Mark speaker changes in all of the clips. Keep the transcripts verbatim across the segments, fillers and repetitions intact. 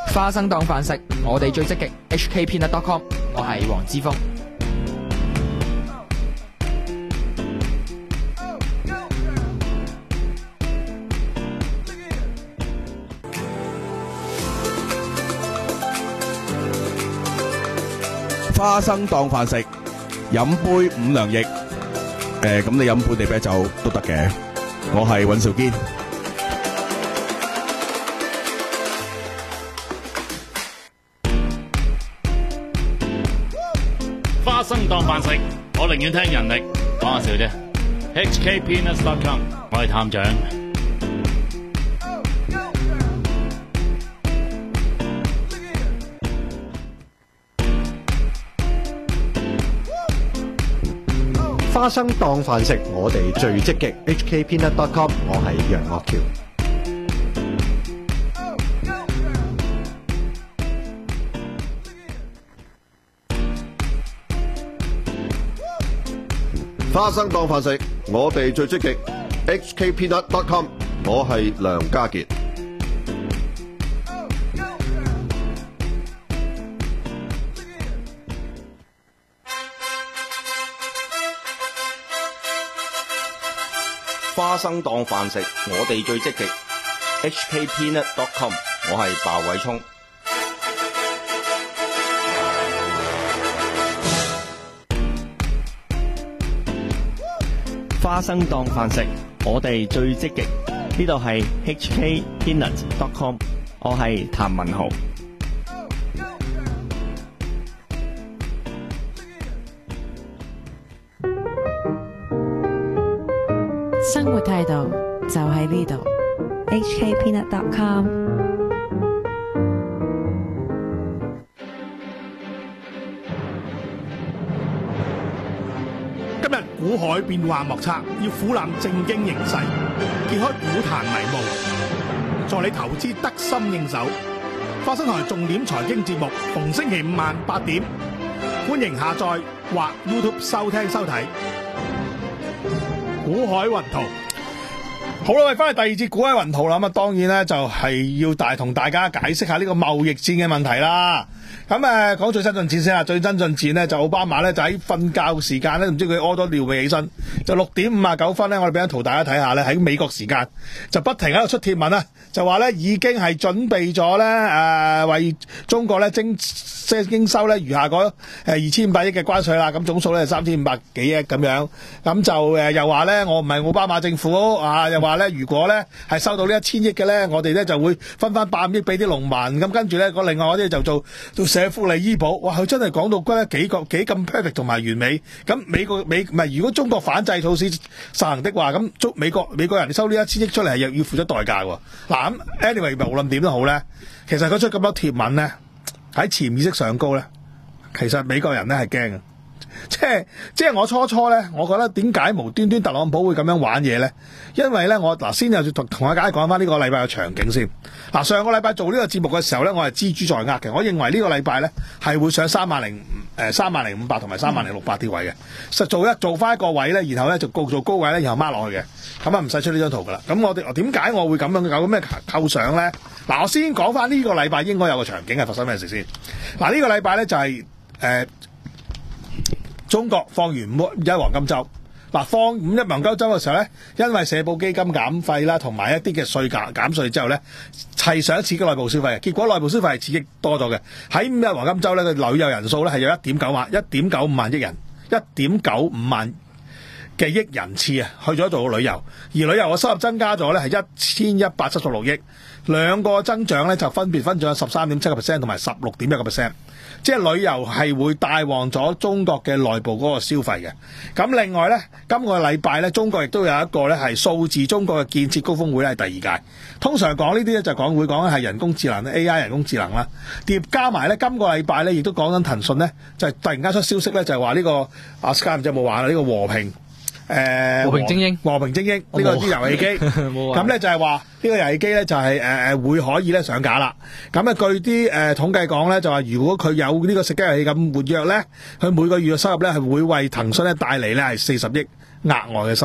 Speaker 1: 花生當飯食，我哋最積極 H K Peanut dot com， 我係黃之鋒。
Speaker 2: 花生當飯食，飲杯五糧液。誒，咁你飲本地啤酒都得嘅。我係尹兆堅。
Speaker 3: 花生當飯食，我寧願聽人力，講下笑啫。H K Peanut dot com， 我係探長。
Speaker 4: 花生當飯食，我哋最積極 H K Peanut dot com， 我係楊岳橋。
Speaker 5: 花生當飯食，我哋最積極 H K Peanut dot com， 我係梁家傑。
Speaker 6: 花生當飯食，我哋最積極 H K Peanut dot com， 我係鮑偉聰。
Speaker 7: 花生當飯食，我哋最積極。呢度係 H K Peanut dot com， 我係譚文豪。
Speaker 8: 生活態度就喺呢度 ，H K Peanut dot com。
Speaker 9: 今日股海變幻莫測，要俯覽正經形勢，揭開股壇迷霧，助你投資得心應手。花生台重點財經節目，逢星期五晚八點，歡迎下載或 YouTube 收聽收睇。股海雲圖，好啦，喂，翻嚟第二節股海雲圖啦。咁啊，當然咧就係要大同大家解釋下呢個貿易戰嘅問題啦。咁誒講最新進展先啦，最新進展咧就奧巴馬咧就喺瞓覺時間咧，唔知佢屙咗尿未起身，就六點五啊九分咧，我哋俾張圖大家睇下咧，喺美國時間就不停喺度出貼文啦，就話咧已經係準備咗咧誒為中國咧徵即係徵收咧餘下嗰誒二千五百億嘅關稅啦，咁總數咧係三千五百幾億咁樣，咁就誒又話咧我唔係奧巴馬政府啊，又話咧如果咧係收到呢一千億嘅咧，我哋咧就會分翻百五億俾啲農民，咁跟住咧個另外嗰啲就做做社福利醫保，哇！佢真係講到咧幾個幾咁 perfect 同埋完美。咁美國美唔係如果中國反制措施實行的話，咁中美國美國人收呢一千億出嚟係又要付出代價喎。嗱咁 anyway 無論點都好咧，其實佢出咁多貼文咧，喺潛意識上高咧，其實美國人咧係驚嘅。即係即係我初初咧，我覺得點解無端端特朗普會咁樣玩嘢咧？因為咧我嗱先又同同大家講翻呢個禮拜嘅場景先。嗱上個禮拜做呢個節目嘅時候咧，我係錙銖在握嘅。我認為呢個禮拜咧係會上三萬零誒三萬零五百同埋三萬零六百啲位嘅。實做一做翻一個位咧，然後咧就高做高位咧，然後掹落去嘅。咁啊唔使出呢張圖噶啦。咁我哋點解我會咁樣有咩構想咧？嗱我先講翻呢個禮拜應該有個場景係發生咩事先。嗱呢個禮拜咧就係、是、誒。呃中國放完五一黃金週，嗱放五一黃金週嘅時候咧，因為社保基金減費啦，同埋一啲嘅稅減減稅之後咧，係想刺激內部消費嘅，結果內部消費係刺激多咗嘅。喺五一黃金週咧，嘅旅遊人數咧係有一點九萬、一點九五萬億人、一點九五萬嘅億人次啊，去咗做旅遊，而旅遊嘅收入增加咗咧係一千一百七十六億，兩個增長咧就分別分咗十三點七個 percent 同埋十六點一個 percent。即係旅遊係會帶旺咗中國嘅內部嗰個消費嘅。咁另外咧，今個禮拜咧，中國亦都有一個咧係數字中國嘅建設高峰會咧，係第二屆。通常講呢啲咧就講會講係人工智能 A I 人工智能啦。疊加埋咧，今個禮拜咧亦都講緊騰訊咧，就係突然間出消息咧，就係話呢個阿 Sky 唔知有冇玩啦？呢個和平。誒、呃、
Speaker 1: 和平精英，
Speaker 9: 和平精英呢、這個啲遊戲機，咁咧就係話呢個遊戲機咧就係誒誒會可以咧上架啦。咁啊據啲誒、呃、統計講咧，就話如果佢有呢個食雞遊戲咁活躍咧，佢每個月嘅收入咧係會為騰訊咧帶嚟咧係四十億額外嘅收入。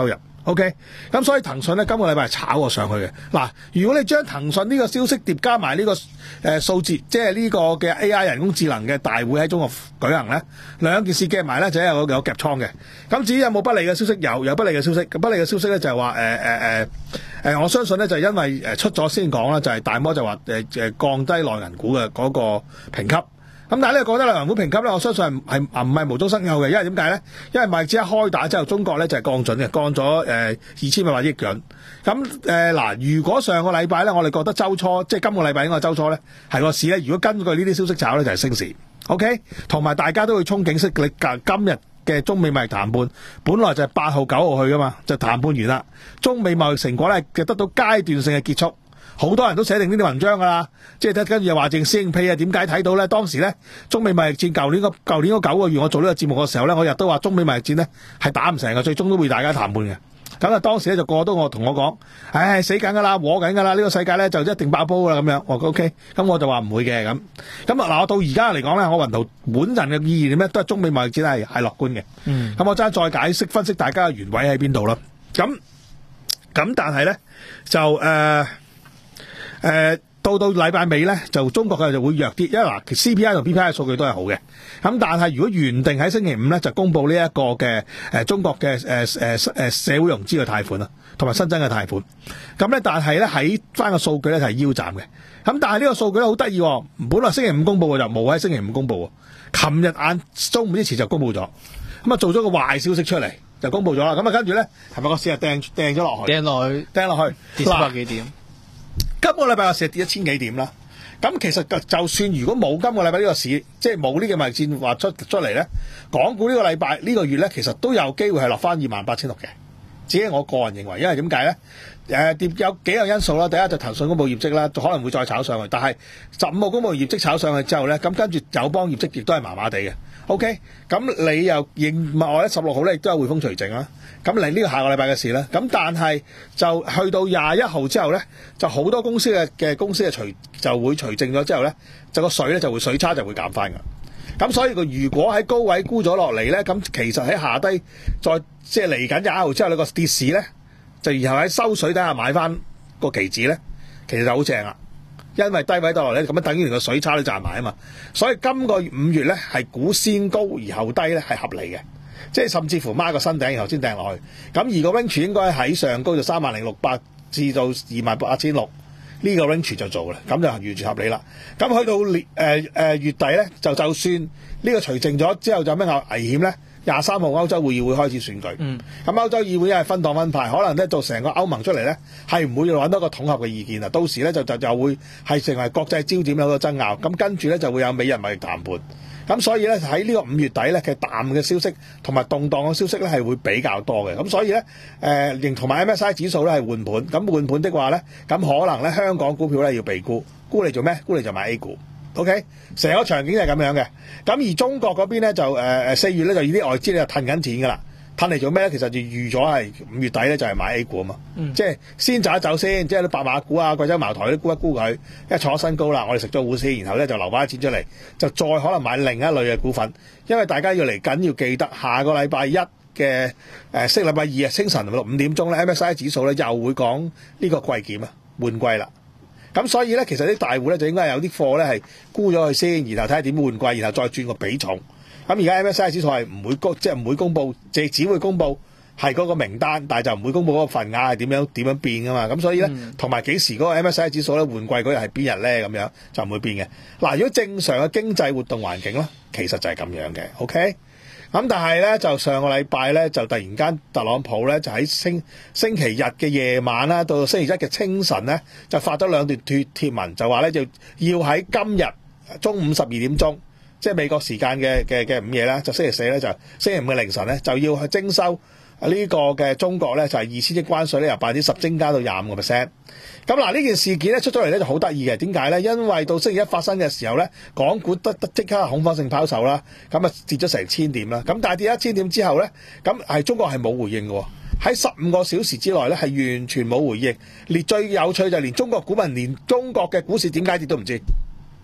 Speaker 9: OK， 咁所以騰訊咧今個禮拜係炒過上去嘅。嗱，如果你將騰訊呢個消息疊加埋呢、這個誒、呃、數字，即係呢個嘅 A I 人工智能嘅大會喺中國舉行咧，兩件事夾埋咧就係有有夾倉嘅。咁至於有冇不利嘅消息？有，有不利嘅消息。咁不利嘅消息咧就係話誒誒誒誒，我相信咧就係因為誒出咗先講啦，就係、是、大摩就話誒誒降低內銀股嘅嗰個評級。咁但係呢個降低內銀股評級咧，我相信係係唔係無中生有嘅，因為點解咧？因為貿易戰一開打之後，中國咧就係降準嘅，降咗誒二千八百億準。咁誒嗱，如果上個禮拜咧，我哋覺得週初，即係今個禮拜應該係週初咧，係個市咧，如果根據呢啲消息炒咧，就係升市。OK， 同埋大家都會憧憬息，你今日嘅中美貿易談判，本來就係八號九號去噶嘛，就談判完啦。中美貿易成果咧，就得到階段性嘅結束。好多人都寫定呢啲文章噶啦，即係跟住又話正師兄屁啊，點解睇到咧？當時咧中美貿易戰舊年嗰舊年嗰九個月，我做呢個節目嘅時候咧，我日都話中美貿易戰咧係打唔成嘅，最終都會大家談判嘅。咁啊，當時咧就個個都我同我講，唉、哎、死緊噶啦，和緊噶啦，呢、這個世界咧就一定爆煲啦咁樣。我 OK， 咁我就話唔會嘅咁。咁啊嗱，我到而家嚟講咧，我雲圖本人嘅意義點咧，都係中美貿易戰係係樂觀嘅。嗯。咁我爭再解釋分析大家嘅原委喺邊度啦。咁咁但係咧就誒。呃誒、呃、到到禮拜尾咧，就中國嘅就會弱啲，因為嗱 C P I 同 P P I 嘅數據都係好嘅。咁但係如果原定喺星期五咧，就公布呢一個嘅誒、呃、中國嘅誒誒誒社會融資嘅貸款啦，同埋新增嘅貸款。咁咧，但係咧喺翻個數據咧係腰斬嘅。咁但係呢個數據咧好得意，本來星期五公布嘅就冇喺星期五公布喎。琴日晏中午之前就公布咗，咁啊做咗個壞消息出嚟就公布咗啦。咁啊跟住咧係咪個市啊掟掟咗落去？
Speaker 1: 掟落去，
Speaker 9: 掟落去，
Speaker 1: 跌三百幾點？
Speaker 9: 今個禮拜個市跌一千幾點啦，咁其實就算如果冇今個禮拜呢個市，即係冇呢個貿易戰話出出嚟咧，港股呢個禮拜呢個月咧，其實都有機會係落翻二萬八千六嘅。只係我個人認為，因為點解咧？誒跌有幾個因素啦，第一就騰訊公布業績啦，可能會再炒上去。但係十五號公布業績炒上去之後咧，咁跟住友邦業績亦都係麻麻地嘅。OK， 咁你又另外咧十六號咧亦都有匯豐除淨啦。咁嚟呢個下個禮拜嘅事啦。咁但係就去到廿一號之後咧，就好多公司嘅嘅公司嘅除就會除淨咗之後咧，就個水咧就會水差就會減翻㗎。咁所以佢如果喺高位沽咗落嚟咧，咁其實喺下低再即係嚟緊廿一號之後，你個跌市咧，就然後喺收水底下買翻個期指咧，其實就好正啦。因為低位到落咧，咁樣等於連個水差都賺埋啊嘛。所以今個月五月咧係估先高而後低咧係合理嘅，即係甚至乎孖個新頂然後先掟落去。咁而個 range 應該喺上高就三萬零六百至到二萬八千六呢個 range 就做啦，咁就完全合理啦。咁去到年誒誒月底咧，就就算呢個除淨咗之後，就有咩危險咧？廿三號歐洲會議會開始選舉，咁、嗯、歐洲議會因為分黨分派，可能咧做成個歐盟出嚟咧，係唔會揾到一個統合嘅意見啊！到時咧就就又會係成為國際焦點有個爭拗，咁跟住咧就會有美日貿易談判，咁所以咧喺呢個五月底咧嘅淡嘅消息同埋動盪嘅消息咧係會比較多嘅，咁所以咧誒，仍同埋 M S C I 指數咧係換盤，咁換盤的話咧，咁可能咧香港股票咧要被沽，沽嚟做咩？沽嚟就買 A 股。OK， 成個場景就係咁樣嘅。咁而中國嗰邊咧就誒誒四月咧就以啲外資咧就褪緊錢㗎啦，褪嚟做咩咧？其實就預咗係五月底咧就係買 A 股啊嘛，嗯、即係先走一走先，即係啲白馬股啊、貴州茅台啲沽一沽佢，因為坐新高啦，我哋食咗糊先，然後咧就留翻啲錢出嚟，就再可能買另一類嘅股份，因為大家要嚟緊要記得下個禮拜一嘅誒星期禮拜二啊清晨六五點鐘咧 M S C I 指數咧又會講呢個季檢啊換季啦。咁所以咧，其實啲大戶咧就應該有啲貨咧係沽咗佢先，然後睇下點換季，然後再轉個比重。咁而家 M S C I 指數係唔會公，即係唔會公佈，即係只會公佈係嗰個名單，但係就唔會公佈嗰個份額係點樣點樣變噶嘛。咁所以咧，同埋幾時嗰個 M S C I 指數咧換季嗰日係邊日咧？咁樣就唔會變嘅。嗱，如果正常嘅經濟活動環境咧，其實就係咁樣嘅。OK。咁但係咧，就上個禮拜咧，就突然間特朗普咧就喺星星期日嘅夜晚啦，到星期一嘅清晨咧，就發咗兩段貼貼文，就話咧就要喺今日中午十二點鐘，即係美國時間嘅嘅嘅午夜啦，就星期四咧就星期五嘅凌晨咧，就要去徵收呢個嘅中國咧就係二千億關稅咧，由百分之十增加到廿五個 percent。咁嗱，呢件事件咧出咗嚟咧就好得意嘅，點解咧？因為到星期一發生嘅時候咧，港股得得即刻恐慌性拋售啦，咁啊跌咗成千點啦。咁但係跌一千點之後咧，咁係中國係冇回應嘅，喺十五個小時之內咧係完全冇回應。連最有趣就係連中國股民連中國嘅股市點解跌都唔知。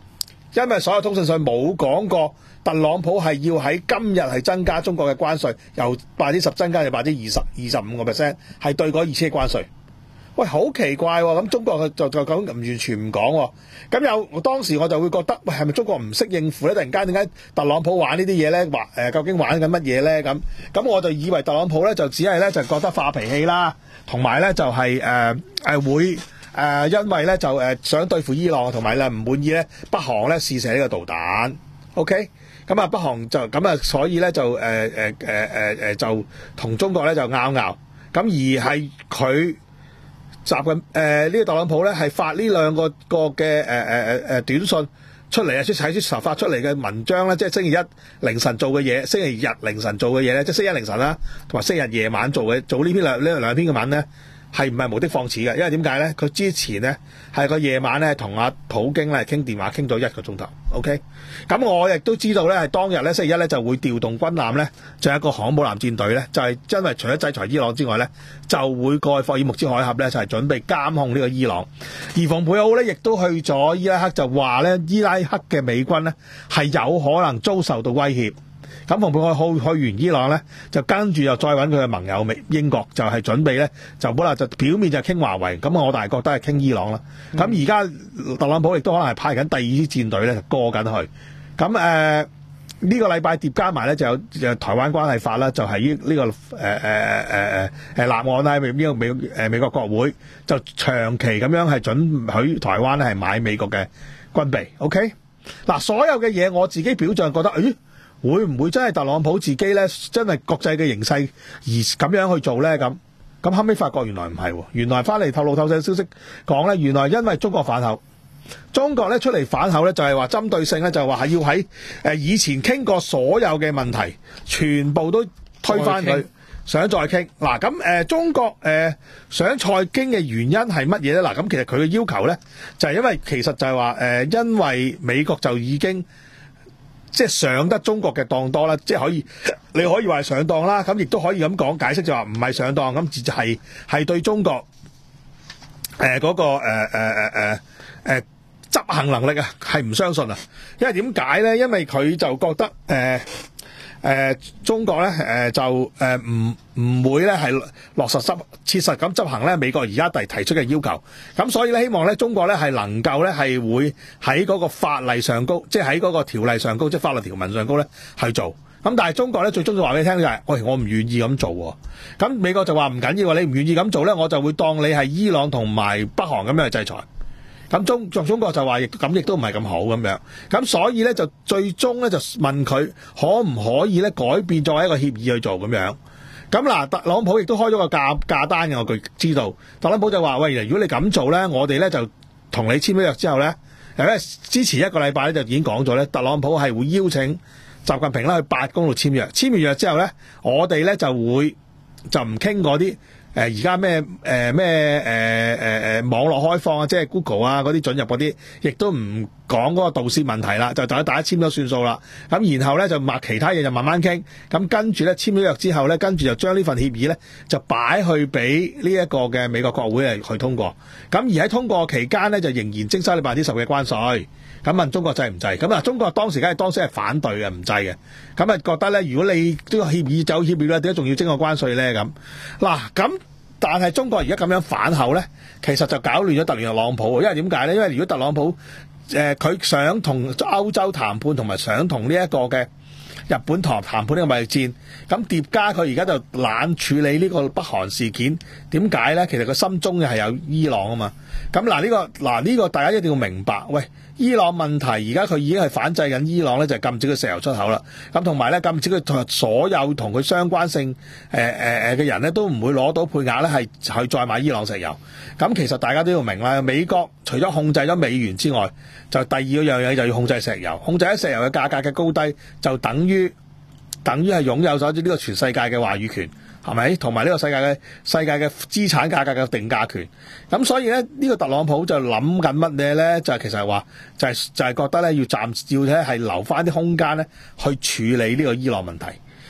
Speaker 9: 因為所有通訊上冇講過特朗普係要喺今日係增加中國嘅關稅，由百分之十增加到百分之二十、二十五個 percent， 係對嗰二千億關稅。喂，好奇怪喎、哦！咁中國就就講唔完全唔講喎。咁有當時我就會覺得，喂，係咪中國唔識應付咧？突然間點解特朗普玩呢啲嘢咧？話、呃、究竟玩緊乜嘢咧？咁咁我就以為特朗普咧就只係咧就覺得發脾氣啦，同埋咧就係誒誒會誒、呃、因為咧就誒、呃、想對付伊朗，同埋咧唔滿意咧北韓咧試射呢個導彈。OK， 咁啊北韓就咁啊，所以咧就誒誒誒誒誒就同中國咧就拗拗。咁而係佢。習近誒呢個特朗普咧係發呢兩個個嘅誒誒誒誒短信出嚟啊，出喺出頭發出嚟嘅文章咧，即係星期一凌晨做嘅嘢，星期日凌晨做嘅嘢咧，即係星期一凌晨啦，同埋星期日夜晚做嘅做呢篇兩呢兩篇嘅文咧，係唔係無的放矢嘅？因為點解咧？佢之前咧係個夜晚咧同阿普京咧傾電話傾咗一個鐘頭。OK， 咁我亦都知道咧係當日咧星期一咧就會調動軍艦咧，仲有一個航母艦戰隊咧，就係、是、因為除咗制裁伊朗之外咧，就會過去霍爾木茲海峽咧就係、是、準備監控呢個伊朗。而蓬佩奧咧亦都去咗伊拉克，就話咧伊拉克嘅美軍咧係有可能遭受到威脅。咁蓬佩奧去去完伊朗咧，就跟住又再揾佢嘅盟友美英國，就係、是、準備咧就本來就表面就傾華為，咁我大覺得係傾伊朗啦。咁而家特朗普亦都可能係派緊第二支戰隊咧，就過緊去。咁誒呢個禮拜疊加埋咧，就有就台灣關係法啦，就係呢呢個誒誒誒誒誒立案啦，呢個美誒美國國會就長期咁樣係准許台灣咧係買美國嘅軍備。OK， 嗱，所有嘅嘢我自己表象覺得，咦？會唔會真係特朗普自己咧，真係國際嘅形勢而咁樣去做咧？咁咁後尾發覺原來唔係喎，原來翻嚟透露透細消息講咧，原來因為中國反口，中國咧出嚟反口咧就係話針對性咧就話係要喺誒以前傾過所有嘅問題，全部都推翻佢，想再傾。嗱咁誒中國誒、呃、想再傾嘅原因係乜嘢咧？嗱咁其實佢嘅要求咧就係、是、因為其實就係話誒因為美國就已經。即係上得中國嘅當多啦，即係可以，你可以話係上當啦，咁亦都可以咁講解釋就話唔係上當，咁就係係對中國誒嗰個誒誒誒誒誒執行能力啊係唔相信啊，因為點解咧？因為佢就覺得誒。呃誒、呃、中國咧誒、呃、就誒唔唔會咧係落實執切實咁執行咧美國而家提提出嘅要求，咁所以咧希望咧中國咧係能夠咧係會喺嗰個法例上高，即係喺嗰個條例上高，即係法律條文上高咧去做。咁但係中國咧最終就話俾你聽就係、是，喂，我唔願意咁做喎。咁美國就話唔緊要，你唔願意咁做咧，我就會當你係伊朗同埋北韓咁樣去制裁。咁中中國就話亦咁亦都唔係咁好咁樣，咁所以咧就最終咧就問佢可唔可以咧改變作為一個協議去做咁樣。咁嗱，特朗普亦都開咗個價價單嘅，我佢知道。特朗普就話：喂，如果你咁做咧，我哋咧就同你簽咗約之後咧，因為之前一個禮拜咧就已經講咗咧，特朗普係會邀請習近平啦去白宮度簽約。簽完約之後咧，我哋咧就會就唔傾嗰啲。誒而家咩誒咩誒誒誒網絡開放啊，即係 Google 啊嗰啲准入嗰啲，亦都唔講嗰個盜竊問題啦，就大家簽咗算數啦。咁然後咧就默其他嘢就慢慢傾。咁跟住咧簽咗約之後咧，跟住就將呢份協議咧就擺去俾呢一個嘅美國國會嚟去通過。咁而喺通過期間咧，就仍然徵收你百分之十嘅關稅。咁問中國制唔制？咁啊，中國當時梗係當時係反對嘅，唔制嘅。咁啊，覺得咧，如果你呢個協議走協議咧，點解仲要徵個關稅咧？咁嗱，咁但係中國而家咁樣反口咧，其實就搞亂咗特朗普。因為點解咧？因為如果特朗普誒佢、呃、想同歐洲談判，同埋想同呢一個嘅日本談談判呢個貿易戰，咁疊加佢而家就懶處理呢個北韓事件，點解咧？其實佢心中係有伊朗啊嘛。咁嗱呢個嗱呢、呢個大家一定要明白，喂。伊朗問題而家佢已經係反制緊伊朗咧，就係、禁止佢石油出口啦。咁同埋咧，禁止佢所有同佢相關性誒誒誒嘅人咧，都唔會攞到配額咧，係去再買伊朗石油。咁其實大家都要明啦，美國除咗控制咗美元之外，就第二樣嘢就要控制石油。控制咗石油嘅價格嘅高低，就等於等於係擁有咗呢個全世界嘅話語權。係咪？同埋呢個世界嘅世界嘅資產價格嘅定價權，咁所以咧呢、呢個特朗普就諗緊乜嘢咧？就係、是、其實話就係、是、就係、是、覺得咧要暫要咧係留翻啲空間咧去處理呢個伊朗問題。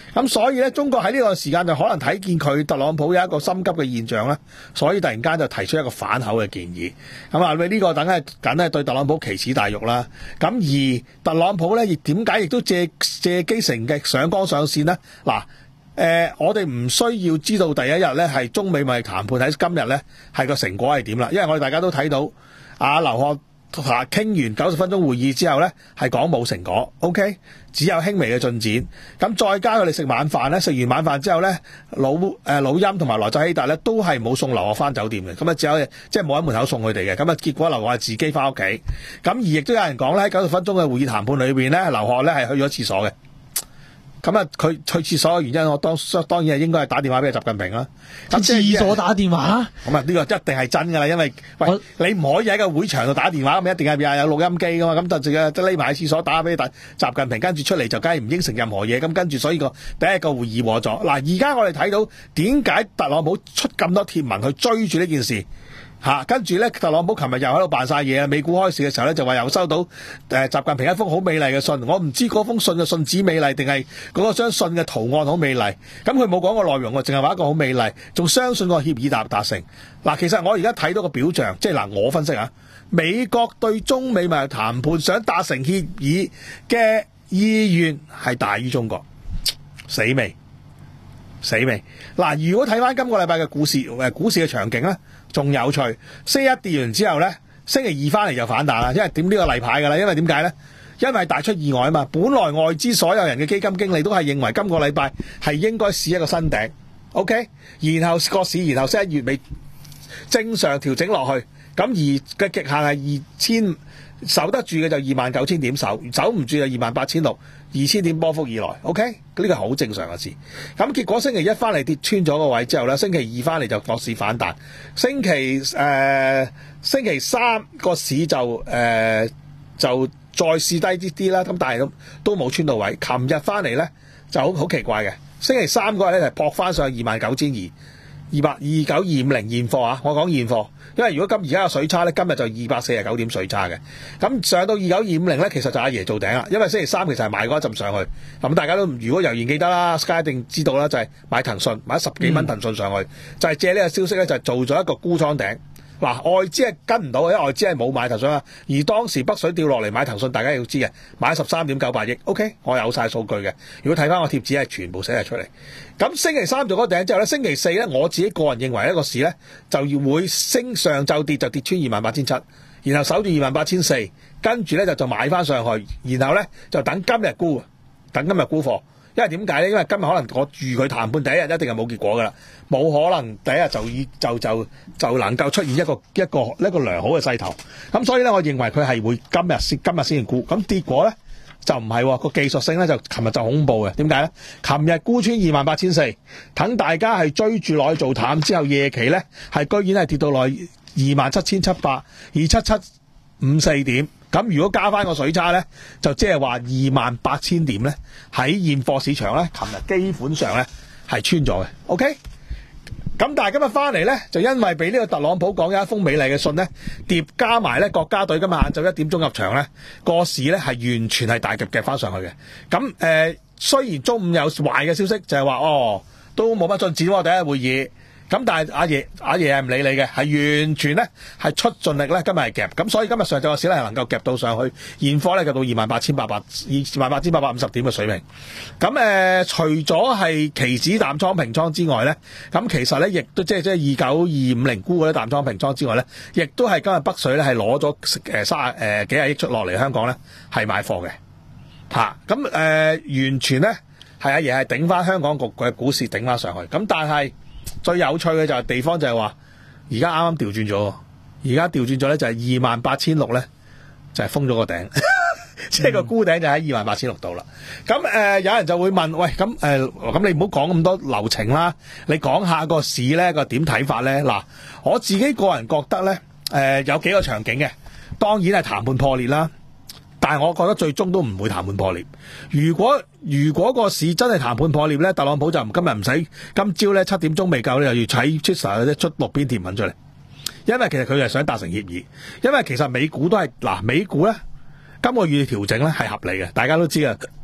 Speaker 9: 咁所以咧，中國喺呢個時間就可能睇見佢特朗普有一個心急嘅現象咧，所以突然間就提出一個反口嘅建議。咁啊，呢個等係梗係對特朗普奇恥大辱啦。咁而特朗普咧，亦點解亦都借借機乘嘅上綱上線呢？嗱。誒、呃，我哋唔需要知道第一日咧係中美貿易談判喺今日咧係個成果係點啦，因為我哋大家都睇到阿劉鶴傾完九十分鐘會議之後咧係講冇成果 ，OK， 只有輕微嘅進展。咁再加佢哋食晚飯咧，食完晚飯之後咧，老誒、呃、老欽同埋萊澤希達咧都係冇送劉鶴翻酒店嘅，咁啊只有即係冇喺門口送佢哋嘅，咁啊結果劉鶴係自己翻屋企。咁而亦都有人講咧喺九十分鐘嘅會議談判裏邊咧，劉鶴咧係去咗廁所嘅。咁啊，佢去廁所嘅原因，我當當然係應該係打電話俾習近平啦。
Speaker 10: 咁廁所打電話？
Speaker 9: 咁啊，呢個一定係真㗎啦，因為喂你唔可以喺個會場度打電話，咁一定係有錄音機㗎嘛。咁就直接即匿埋喺廁所打俾習近平，跟住出嚟就梗係唔應承任何嘢。咁跟住所以個第一個會議和咗。嗱，而家我哋睇到點解特朗普出咁多貼文去追住呢件事？嚇、啊，跟住咧，特朗普琴日又喺度扮晒嘢啊！美股開市嘅時候咧，就話又收到誒、呃、習近平一封好美麗嘅信，我唔知嗰封信嘅信紙美麗定係嗰個張信嘅圖案好美麗。咁佢冇講個內容喎，淨係話一個好美麗，仲相信個協議達達成。嗱、啊，其實我而家睇到個表象，即係嗱，我分析啊，美國對中美貿易談判想達成協議嘅意願係大於中國，死未？死未？嗱、啊，如果睇翻今個禮拜嘅股市誒股市嘅場景咧。仲有趣，星期一跌完之後咧，星期二翻嚟就反彈啦，因為點呢個例牌㗎啦，因為點解咧？因為大出意外啊嘛，本來外資所有人嘅基金經理都係認為今個禮拜係應該試一個新頂 ，OK， 然後個市然後星期一月尾正常調整落去，咁而嘅極限係二千，守得住嘅就二萬九千點守，守唔住就二萬八千六。二千點波幅以內 ，OK， 呢個係好正常嘅事。咁結果星期一翻嚟跌穿咗個位之後咧，星期二翻嚟就落市反彈。星期誒、呃、星期三個市就誒、呃、就再試低啲啲啦。咁但係都都冇穿到位。琴日翻嚟咧就好好奇怪嘅。星期三嗰日咧係撲翻上二萬九千二。二百二九二五零現貨啊！我講現貨，因為如果今而家嘅水差咧，今日就二百四十九點水差嘅。咁上到二九二五零咧，其實就阿爺做頂啦。因為星期三其實係買嗰一陣上去，咁大家都如果仍然記得啦 ，Sky 一定知道啦，就係、是、買騰訊買十幾蚊騰訊上去，嗯、就係借呢個消息咧，就係做咗一個沽倉頂。嗱，外資係跟唔到，因為外資係冇買騰訊啊。而當時北水掉落嚟買騰訊，大家要知嘅，買十三點九八億。OK， 我有晒數據嘅。如果睇翻個貼紙係全部寫晒出嚟。咁星期三做嗰頂之後咧，星期四咧，我自己個人認為一個市咧就要會升，上晝跌就跌穿二萬八千七，然後守住二萬八千四，跟住咧就就買翻上去，然後咧就等今日沽，等今日沽貨。因為點解咧？因為今日可能我預佢談判第一日一定係冇結果噶啦，冇可能第一日就以就就就能夠出現一個一個一個良好嘅勢頭。咁所以咧，我認為佢係會今日先今日先沽。咁結果咧就唔係個技術性咧，就琴日就恐怖嘅。點解咧？琴日沽穿二萬八千四，等大家係追住落去做淡之後，夜期咧係居然係跌到落去二萬七千七百二七七五四點。咁如果加翻個水差咧，就即係話二萬八千點咧，喺現貨市場咧，琴日基本上咧係穿咗嘅。OK，咁但係今日翻嚟咧，就因為俾呢個特朗普講有一封美麗嘅信咧，疊加埋咧國家隊今日晏晝一點鐘入場咧，個市咧係完全係大夾夾翻上去嘅。咁誒、呃，雖然中午有壞嘅消息，就係話哦，都冇乜進展喎，第一會議。咁但係阿爺阿爺係唔理你嘅，係完全咧係出盡力咧，今日係夾，咁所以今日上晝個市咧係能夠夾到上去，現貨咧夾到二萬八千八百二萬八千八百五十點嘅水平。咁誒、呃，除咗係期指淡倉平倉之外咧，咁其實咧亦都即係即係二九二五零沽嗰啲淡倉平倉之外咧，亦都係今日北水咧係攞咗誒卅誒幾廿億出落嚟香港咧係買貨嘅嚇。咁、啊、誒、呃、完全咧係阿爺係頂翻香港局嘅股市頂翻上去。咁但係最有趣嘅就係地方就係話，而家啱啱調轉咗，而家調轉咗咧就係二萬八千六咧，就係封咗個頂，即係個沽頂就喺二萬八千六度啦。咁誒、呃，有人就會問，喂，咁誒，咁、呃、你唔好講咁多流程啦，你講下個市咧個點睇法咧？嗱，我自己個人覺得咧，誒、呃，有幾個場景嘅，當然係談判破裂啦。但係我覺得最終都唔會談判破裂。如果如果個市真係談判破裂咧，特朗普就今日唔使今朝咧七點鐘未夠咧，又要喺 Twitter 咧出六篇貼文出嚟。因為其實佢係想達成協議。因為其實美股都係嗱，美股咧今個月調整咧係合理嘅，大家都知啊。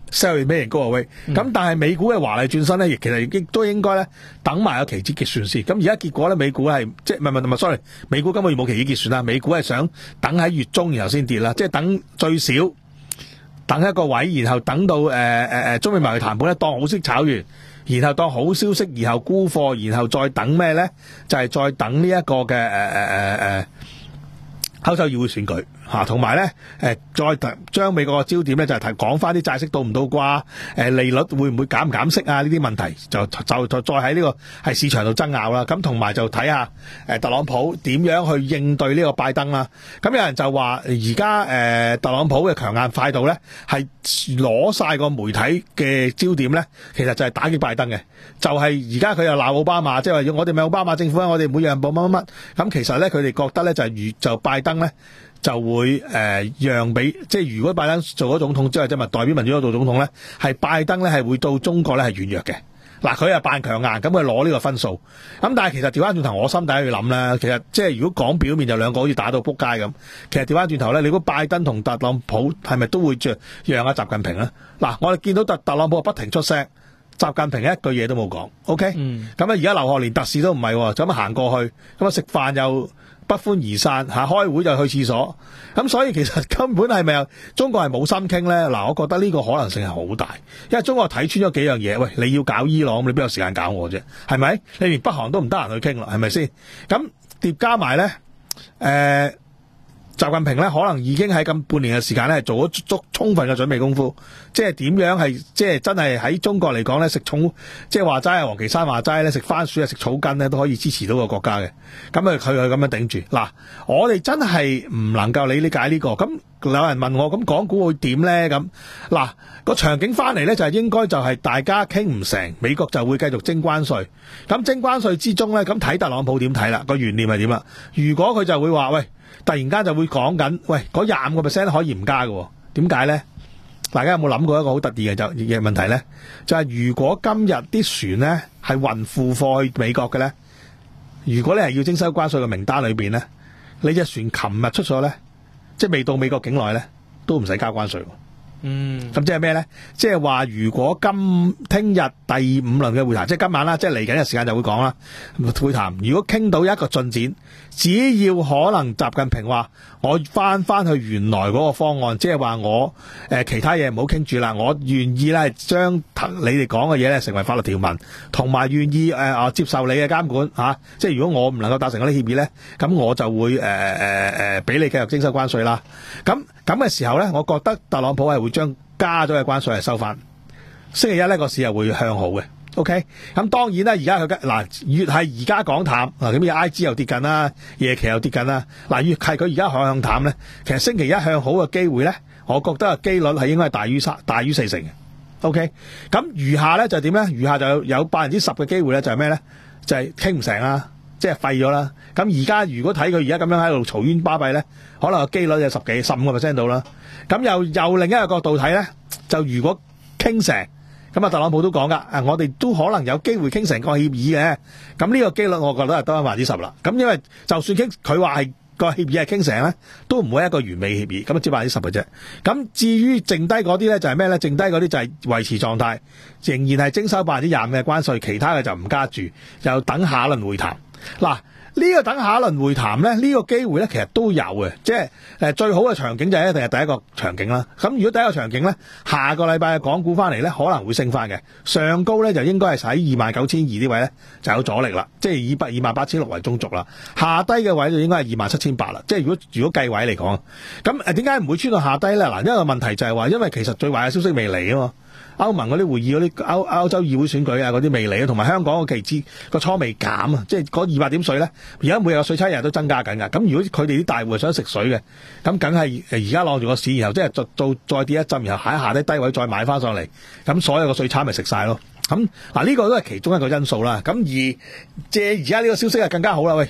Speaker 9: sell remain go away。咁、嗯、但係美股嘅華麗轉身咧，亦其實亦都應該咧等埋個期指結算先。咁而家結果咧，美股係即係唔係唔係 sorry， 美股根本冇期指結算啦，美股係想等喺月中然後先跌啦，即係等最少等一個位，然後等到誒誒誒中美貿易談判咧當好息炒完，然後當好消息，然後沽貨，然後再等咩咧？就係、是、再等呢一個嘅誒誒誒誒歐洲議會選舉。吓，同埋咧，誒，再將美國嘅焦點咧就係提講翻啲債息到唔到啩，誒，利率會唔會減唔減息啊？呢啲問題就就就再喺呢個係市場度爭拗啦。咁同埋就睇下誒特朗普點樣去應對呢個拜登啦。咁有人就話而家誒特朗普嘅強硬態度咧係攞晒個媒體嘅焦點咧，其實就係打擊拜登嘅。就係而家佢又鬧奧巴馬，即係話要我哋咪奧巴馬政府啊，我哋每樣報乜乜乜。咁其實咧佢哋覺得咧就係如就拜登咧。就會誒、呃、讓俾即係如果拜登做咗總統之後，即係咪代表民主黨做總統咧？係拜登咧係會到中國咧係軟弱嘅。嗱，佢又扮強硬，咁佢攞呢個分數。咁但係其實調翻轉頭，我心底去諗咧，其實即係如果講表面就兩個好似打到仆街咁，其實調翻轉頭咧，你估拜登同特朗普係咪都會著讓阿習近平咧？嗱，我哋見到特特朗普不停出聲，習近平一句嘢都冇講。OK，嗯，咁啊而家劉鶴連特使都唔係，就咁行過去，咁啊食飯又不歡而散嚇，開會就去廁所，咁所以其實根本係咪中國係冇心傾咧？嗱，我覺得呢個可能性係好大，因為中國睇穿咗幾樣嘢。喂，你要搞伊朗，你邊有時間搞我啫？係咪？你連北韓都唔得閒去傾啦，係咪先？咁疊加埋咧，誒、呃。習近平咧可能已經喺咁半年嘅時間咧做咗足充分嘅準備功夫，即係點樣係即係真係喺中國嚟講咧食草，即係話齋啊，王岐山話齋咧食番薯啊食草根咧都可以支持到個國家嘅，咁啊佢佢咁樣頂住。嗱，我哋真係唔能夠理理解呢個。咁有人問我咁港股會點咧？咁嗱個場景翻嚟咧就係應該就係大家傾唔成，美國就會繼續徵關稅。咁徵關稅之中咧，咁睇特朗普點睇啦？個懸念係點啦？如果佢就會話喂。突然間就會講緊，喂，嗰廿五個 percent 可以唔加嘅，點解咧？大家有冇諗過一個好特別嘅就嘅問題咧？就係、是、如果今日啲船咧係運付貨去美國嘅咧，如果你係要徵收關稅嘅名單裏邊咧，你隻船琴日出咗咧，即係未到美國境內咧，都唔使交關稅。嗯，咁即係咩咧？即係話如果今聽日第五輪嘅會談，即係今晚啦，即係嚟緊嘅時間就會講啦。會談如果傾到一個進展，只要可能習近平話我翻翻去原來嗰個方案，即係話我誒、呃、其他嘢唔好傾住啦，我願意咧將你哋講嘅嘢咧成為法律條文，同埋願意誒、呃、接受你嘅監管吓、啊。即係如果我唔能夠達成嗰啲協議咧，咁我就會誒誒誒俾你繼續徵收關稅啦。咁咁嘅時候咧，我覺得特朗普係會將加咗嘅關稅係收翻。星期一呢個市又會向好嘅。OK， 咁當然啦，而家佢嗱越係而家講淡，嗱咁而 I G 又跌緊啦，夜期又跌緊啦。嗱越係佢而家向淡咧，其實星期一向好嘅機會咧，我覺得個機率係應該係大於三大於四成嘅。OK，咁餘下咧就點咧？餘下就有百分之十嘅機會咧，就係咩咧？就係傾唔成啦，即係廢咗啦。咁而家如果睇佢而家咁樣喺度嘈冤巴閉咧，可能個機率有十幾、十五個 percent 到啦。咁又又另一個角度睇咧，就如果傾成。咁啊，特朗普都講噶，誒，我哋都可能有機會傾成個協議嘅。咁呢個機率，我覺得係得百分之十啦。咁因為就算傾，佢話係個協議係傾成咧，都唔會一個完美協議。咁啊，只百分之十嘅啫。咁至於剩低嗰啲咧，就係咩咧？剩低嗰啲就係維持狀態，仍然係徵收百分之廿五嘅關稅，其他嘅就唔加住，又等下一輪會談。嗱。呢、這個等下一輪會談咧，呢、這個機會咧其實都有嘅，即係誒最好嘅場景就係一定係第一個場景啦。咁如果第一個場景咧，下個禮拜嘅港股翻嚟咧，可能會升翻嘅。上高咧就應該係喺二萬九千二呢位咧就有阻力啦，即係以百二萬八千六為中軸啦。下低嘅位就應該係二萬七千八啦。即係如果如果計位嚟講，咁誒點解唔會穿到下低咧？嗱，一個問題就係話，因為其實最壞嘅消息未嚟啊嘛。歐盟嗰啲會議嗰啲歐歐洲議會選舉啊嗰啲未嚟啊，同埋香港個期指個初未減啊，即係嗰二百點水咧，而家每日個稅差日日都增加緊㗎。咁如果佢哋啲大戶想食水嘅，咁梗係而家攞住個市，然後即係做再跌一浸，然後喺下低低位再買翻上嚟，咁所有個稅差咪食晒咯。咁嗱呢個都係其中一個因素啦。咁而借而家呢個消息係更加好啦，喂。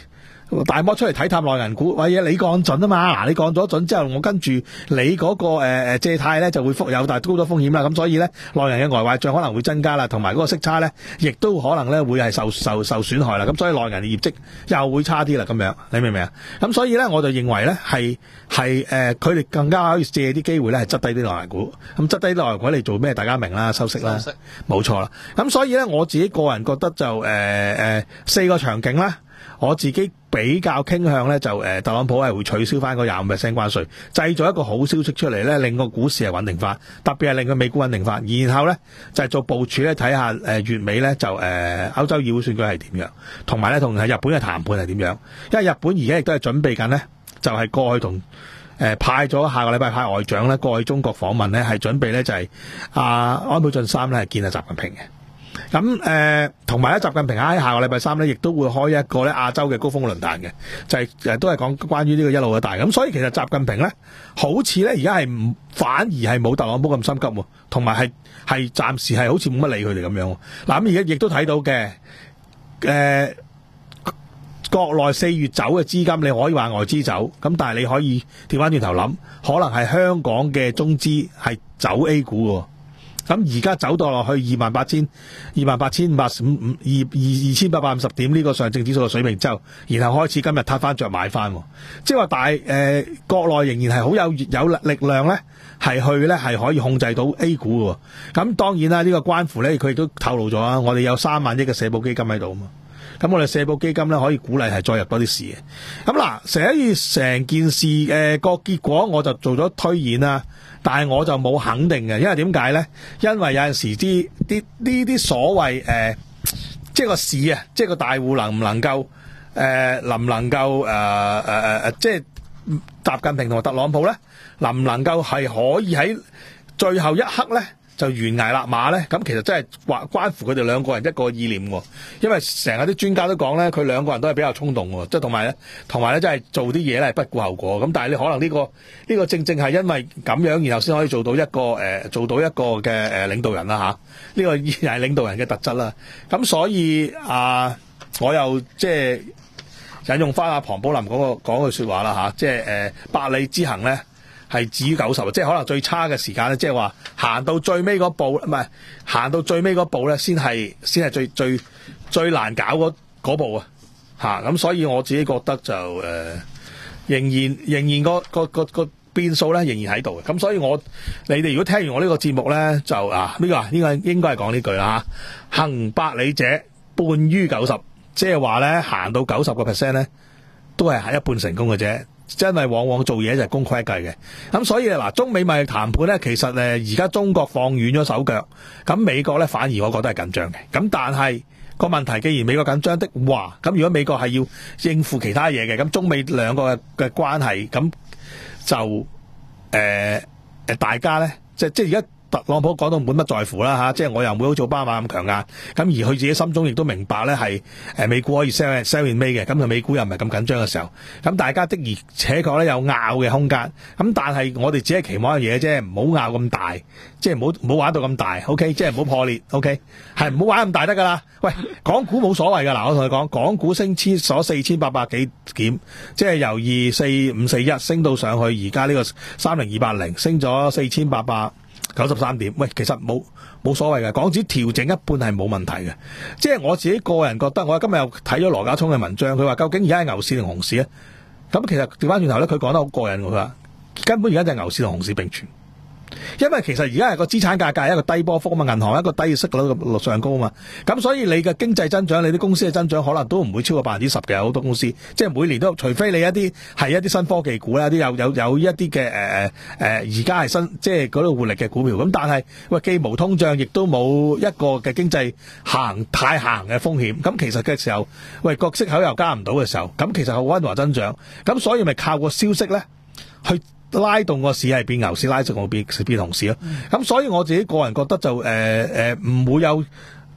Speaker 9: 大摩出嚟睇探內銀股，喂嘢你降準啊嘛，嗱你降咗準之後，我跟住你嗰、那個誒誒、呃、借貸咧就會復有，但係高咗風險啦，咁所以咧內銀嘅外壞賬可能會增加啦，同埋嗰個息差咧亦都可能咧會係受受受損害啦，咁所以內銀嘅業績又會差啲啦，咁樣你明唔明啊？咁所以咧我就認為咧係係誒佢哋更加可以借啲機會咧係執低啲內銀股，咁執低啲內銀股嚟做咩？大家明啦，收息啦，冇錯啦。咁所以咧我自己個人覺得就誒誒、呃呃、四個場景啦。我自己比較傾向咧，就誒、呃、特朗普係會取消翻嗰廿五 percent 關稅，製造一個好消息出嚟咧，令個股市係穩定翻，特別係令個美股穩定翻。然後咧就係、是、做部署咧，睇下誒月尾咧就誒、呃、歐洲議會選舉係點樣，同埋咧同係日本嘅談判係點樣。因為日本而家亦都係準備緊呢，就係、是、過去同誒、呃、派咗下個禮拜派外長咧過去中國訪問咧，係準備咧就係、是、阿、啊、安倍晉三咧係見阿習近平嘅。咁誒，同埋咧，習近平喺下個禮拜三咧，亦都會開一個咧亞洲嘅高峰論壇嘅，就係、是、誒都係講關於呢個一路一帶。咁所以其實習近平咧，好似咧而家係唔反而係冇特朗普咁心急，同埋係係暫時係好似冇乜理佢哋咁樣。嗱咁而家亦都睇到嘅，誒、呃、國內四月走嘅資金，你可以話外資走，咁但係你可以調翻轉頭諗，可能係香港嘅中資係走 A 股喎。咁而家走到落去二萬八千二萬八千五百五五二二二千八百五十點呢個上證指數嘅水平之後，然後開始今日撻翻着買翻，即係話大誒、呃、國內仍然係好有有力量咧，係去咧係可以控制到 A 股嘅。咁當然啦，呢、這個關乎咧佢亦都透露咗啊，我哋有三萬億嘅社保基金喺度啊嘛。咁我哋社保基金咧可以鼓勵係再入多啲市嘅。咁嗱，成成件事誒個、呃、結果我就做咗推演啦。但係我就冇肯定嘅，因為點解咧？因為有陣時啲啲呢啲所謂誒、呃，即係個市啊，即係個大戶能唔能夠誒、呃，能唔能夠誒誒誒誒，即係習近平同埋特朗普咧，能唔能夠係可以喺最後一刻咧就懸崖勒馬咧？咁其實真係關關乎佢哋兩個人一個意念喎。因為成日啲專家都講咧，佢兩個人都係比較衝動喎，即係同埋咧，同埋咧，真係做啲嘢咧係不顧後果。咁但係你可能呢個呢個正正係因為咁樣，然後先可以做到一個誒做到一個嘅誒領導人啦嚇。呢個又係領導人嘅特質啦。咁所以啊，我又即係引用翻阿龐寶林嗰個講句説話啦嚇，即係誒百里之行咧，係止於九十，即係可能最差嘅時間咧，即係話行到最尾嗰步，唔係行到最尾嗰步咧，先係先係最最最難搞嗰嗰步啊！嚇咁，所以我自己覺得就誒、呃，仍然仍然個個個個變數咧，仍然喺度嘅。咁所以我你哋如果聽完我呢個節目咧，就啊呢、呢個呢、呢個應該係講呢句啦嚇，行百里者半於九十，即係話咧行到九十個 percent 咧，都係係一半成功嘅啫。真係往往做嘢就係功虧一簣嘅，咁所以嗱，中美貿易談判咧，其實誒而家中國放軟咗手腳，咁美國咧反而我覺得係緊張嘅。咁但係個問題，既然美國緊張的話，咁如果美國係要應付其他嘢嘅，咁中美兩個嘅嘅關係，咁就誒誒、呃、大家咧，即即係而家。特朗普講到滿不在乎啦嚇，即係我又唔會好似奧巴馬咁強硬，咁而佢自己心中亦都明白咧係誒美股可以 sell sell in May 嘅，咁佢美股又唔係咁緊張嘅時候，咁大家的而且確咧有拗嘅空間，咁但係我哋只係期望一樣嘢啫，唔好拗咁大，即係唔好唔好玩到咁大 ，OK， 即係唔好破裂 ，OK， 係唔好玩咁大得噶啦。喂，港股冇所謂噶，嗱我同你講，港股升千所四千八百幾點，即係由二四五四一升到上去而家呢個三零二八零，升咗四千八百九十三點，喂，其實冇冇所謂嘅，港紙調整一半係冇問題嘅。即係我自己個人覺得，我今日又睇咗羅家聰嘅文章，佢話究竟而家係牛市定熊市咧？咁其實調翻轉頭咧，佢講得好過癮，佢話根本而家就係牛市同熊市並存。因為其實而家係個資產價格係一個低波幅啊嘛，銀行一個低息率落上高啊嘛，咁所以你嘅經濟增長，你啲公司嘅增長可能都唔會超過百分之十嘅，好多公司即係每年都，除非你一啲係一啲新科技股啦，啲有有有一啲嘅誒誒誒而家係新即係嗰度活力嘅股票，咁但係喂既無通脹，亦都冇一個嘅經濟行太行嘅風險，咁其實嘅時候，喂個息口又加唔到嘅時候，咁其實係溫和增長，咁所以咪靠個消息咧去拉動個市係變牛市，拉動個變變熊市咯。咁、嗯、所以我自己個人覺得就誒誒唔會有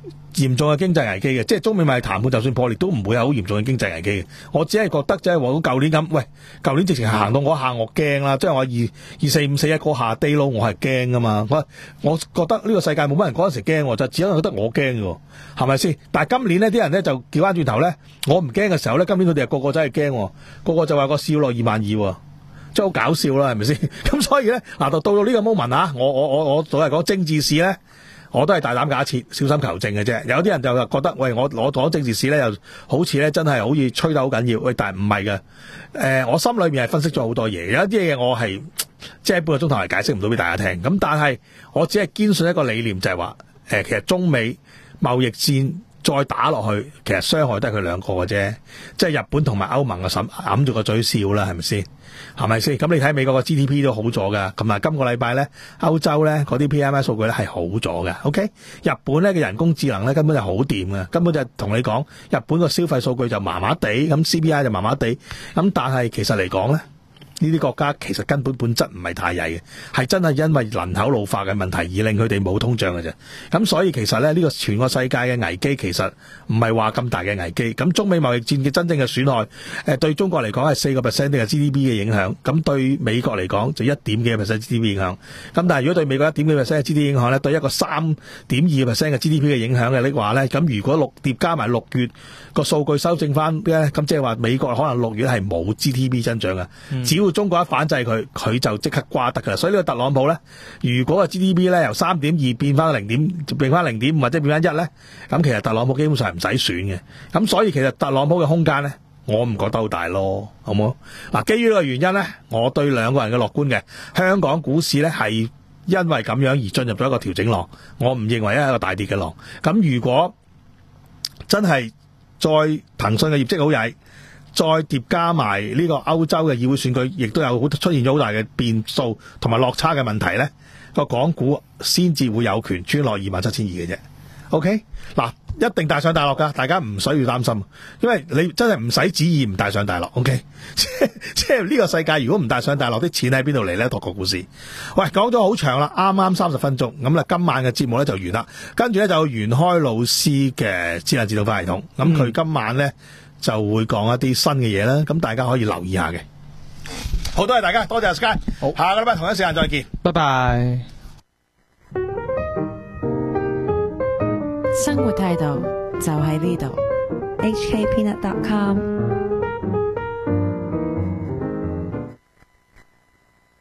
Speaker 9: 嚴重嘅經濟危機嘅，即係中美貿易談判就算破裂都唔會有好嚴重嘅經濟危機嘅。我只係覺得即係話到舊年咁，喂，舊年直情行到嗰下我驚啦，即係我二二四五四一嗰下低咯，我係驚噶嘛。我我覺得呢個世界冇乜人嗰陣時驚，就只係覺得我驚嘅，係咪先？但係今年呢啲人咧就調翻轉頭咧，我唔驚嘅時候咧，今年佢哋個個真係驚，個個就話個笑落二萬二。即係好搞笑啦，係咪先？咁所以咧，嗱到到到呢個 moment 啊，我我我我所謂講政治市咧，我都係大膽假設，小心求證嘅啫。有啲人就覺得，喂，我攞咗政治市咧，又好似咧真係好似吹得好緊要，喂，但係唔係嘅。誒、呃，我心裏面係分析咗好多嘢，有一啲嘢我係即係半個鐘頭係解釋唔到俾大家聽。咁但係我只係堅信一個理念，就係話，誒，其實中美貿易戰再打落去，其實傷害得佢兩個嘅啫。即係日本同埋歐盟嘅審揞住個嘴笑啦，係咪先？係咪先？咁你睇美國個 G D P 都好咗噶，同埋今個禮拜咧，歐洲咧嗰啲 P M I 數據咧係好咗嘅。OK，日本咧嘅人工智能咧根本就好掂嘅，根本就同你講，日本個消費數據就麻麻地，咁 C P I 就麻麻地，咁但係其實嚟講咧，呢啲國家其實根本本質唔係太曳嘅，係真係因為人口老化嘅問題而令佢哋冇通脹嘅啫。咁所以其實咧呢個全個世界嘅危機其實唔係話咁大嘅危機。咁中美貿易戰嘅真正嘅損害，誒對中國嚟講係四個 percent 嘅 G D P 嘅影響，咁對美國嚟講就一點幾個 percent G D P 影響。咁但係如果對美國一點幾 percent 嘅 G D P 影響咧，對一個三點二個 percent 嘅 G D P 嘅影響嘅呢話咧，咁如果六疊加埋六月個數據修正翻咧，咁即係話美國可能六月係冇 G D P 增長嘅，嗯、只要中國一反制佢，佢就即刻瓜得噶啦。所以呢個特朗普咧，如果個 G D P 咧由三點二變翻零點，變翻零點五或者變翻一咧，咁其實特朗普基本上係唔使選嘅。咁所以其實特朗普嘅空間咧，我唔覺得好大咯，好冇？嗱，基於呢個原因咧，我對兩個人嘅樂觀嘅。香港股市咧係因為咁樣而進入咗一個調整浪，我唔認為係一個大跌嘅浪。咁如果真係再騰訊嘅業績好曳，再疊加埋呢個歐洲嘅議會選舉，亦都有好出現咗好大嘅變數同埋落差嘅問題咧，個港股先至會有權穿落二萬七千二嘅啫。OK， 嗱，一定大上大落噶，大家唔需要擔心，因為你真係唔使旨意唔大上大落。OK， 即係即係呢個世界如果唔大上大落，啲錢喺邊度嚟咧？獨個故事。喂，講咗好長啦，啱啱三十分鐘，咁啦，今晚嘅節目咧就完啦，跟住咧就袁開老師嘅智能自動化系統，咁佢今晚咧就會講一啲新嘅嘢啦，咁大家可以留意下嘅。好多謝大家，多謝阿 Sky，好，下個禮拜同一時間再見，
Speaker 1: 拜拜。
Speaker 8: 生活態度就喺呢度 ，H K Peanut dot com。